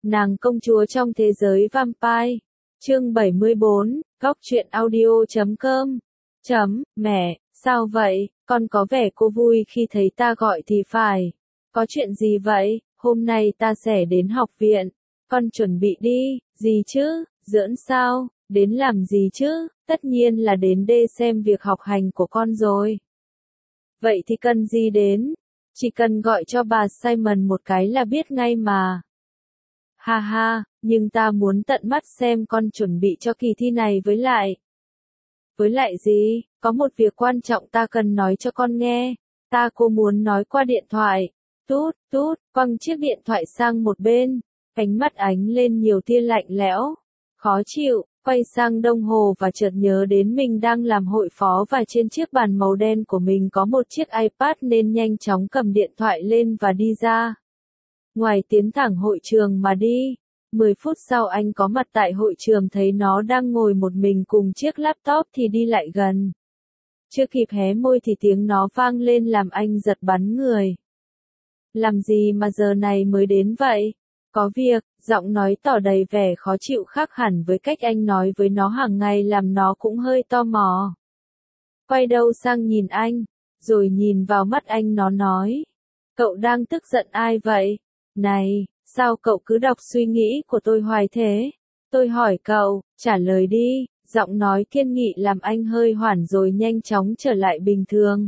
Nàng công chúa trong thế giới vampire. Chương 74, góc truyện audio.com. Mẹ, sao vậy, con có vẻ cô vui khi thấy ta gọi thì phải. Có chuyện gì vậy, hôm nay ta sẽ đến học viện. Con chuẩn bị đi, gì chứ, giỡn sao, đến làm gì chứ, tất nhiên là đến để xem việc học hành của con rồi. Vậy thì cần gì đến, chỉ cần gọi cho bà Simon một cái là biết ngay mà. Ha ha, nhưng ta muốn tận mắt xem con chuẩn bị cho kỳ thi này với lại. Với lại gì, có một việc quan trọng ta cần nói cho con nghe. Cô muốn nói qua điện thoại. Tút, quăng chiếc điện thoại sang một bên. Ánh mắt ánh lên nhiều tia lạnh lẽo. Khó chịu, quay sang đồng hồ và chợt nhớ đến mình đang làm hội phó và trên chiếc bàn màu đen của mình có một chiếc iPad nên nhanh chóng cầm điện thoại lên và đi ra. Ngoài tiến thẳng hội trường mà đi. 10 phút sau anh có mặt tại hội trường thấy nó đang ngồi một mình cùng chiếc laptop thì đi lại gần. Chưa kịp hé môi thì tiếng nó vang lên làm anh giật bắn người. Làm gì mà giờ này mới đến vậy? Có việc, giọng nói tỏ đầy vẻ khó chịu khác hẳn với cách anh nói với nó hàng ngày làm nó cũng hơi tò mò. Quay đầu sang nhìn anh, rồi nhìn vào mắt anh nó nói. Cậu đang tức giận ai vậy? Này, sao cậu cứ đọc suy nghĩ của tôi hoài thế? Tôi hỏi cậu, trả lời đi, giọng nói kiên nghị làm anh hơi hoảng rồi nhanh chóng trở lại bình thường.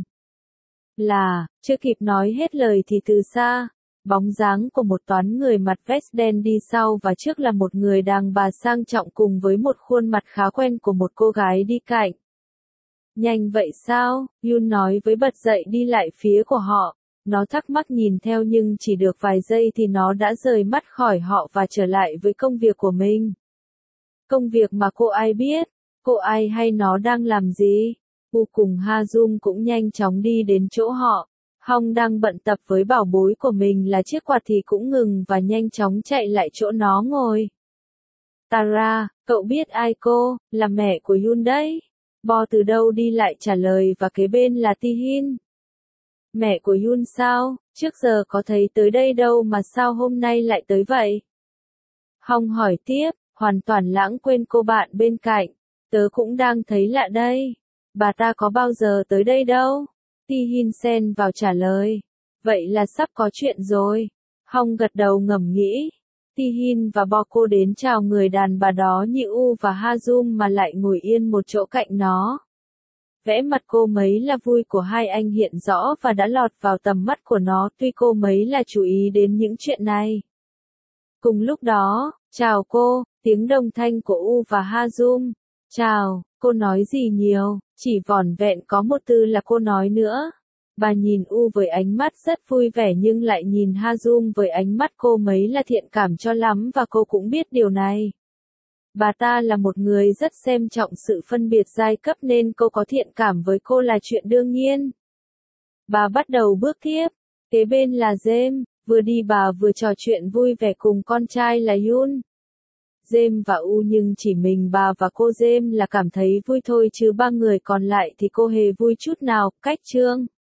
Chưa kịp nói hết lời thì từ xa, bóng dáng của một toán người mặc vest đen đi sau và trước là một người đàn bà sang trọng cùng với một khuôn mặt khá quen của một cô gái đi cạnh. Nhanh vậy sao? Yun nói với bật dậy đi lại phía của họ. Nó thắc mắc nhìn theo nhưng chỉ được vài giây thì nó đã rời mắt khỏi họ và trở lại với công việc của mình. Công việc mà cô ai biết? Cô ai hay nó đang làm gì? Cùng Ha Jung cũng nhanh chóng đi đến chỗ họ. Hong đang bận tập với bảo bối của mình là chiếc quạt thì cũng ngừng và nhanh chóng chạy lại chỗ nó ngồi. Tara, cậu biết ai cô? Là mẹ của Yun đấy. Bo từ đâu đi lại trả lời và kế bên là Tihin. Mẹ của Yun sao? Trước giờ có thấy tới đây đâu mà sao hôm nay lại tới vậy? Hong hỏi tiếp, hoàn toàn lãng quên cô bạn bên cạnh. Tớ cũng đang thấy lạ đây. Bà ta có bao giờ tới đây đâu? Tihin xen vào trả lời. Vậy là sắp có chuyện rồi. Hong gật đầu ngẫm nghĩ. Tihin và Bo cô đến chào người đàn bà đó như U và Ha Jung mà lại ngồi yên một chỗ cạnh nó. Vẽ mặt cô mấy là vui của hai anh hiện rõ và đã lọt vào tầm mắt của nó tuy cô mấy là chú ý đến những chuyện này. Cùng lúc đó, chào cô, tiếng đồng thanh của U và Ha Jung. Chào, cô nói gì nhiều, chỉ vỏn vẹn có một từ là cô nói nữa. Bà nhìn U với ánh mắt rất vui vẻ nhưng lại nhìn Ha Jung với ánh mắt cô mấy là thiện cảm cho lắm và cô cũng biết điều này. Bà ta là một người rất xem trọng sự phân biệt giai cấp nên cô có thiện cảm với cô là chuyện đương nhiên. Bà bắt đầu bước tiếp. Kế bên là James, vừa đi bà vừa trò chuyện vui vẻ cùng con trai là Yun. James và U nhưng chỉ mình bà và cô James là cảm thấy vui thôi chứ ba người còn lại thì cô hề vui chút nào. Cách chương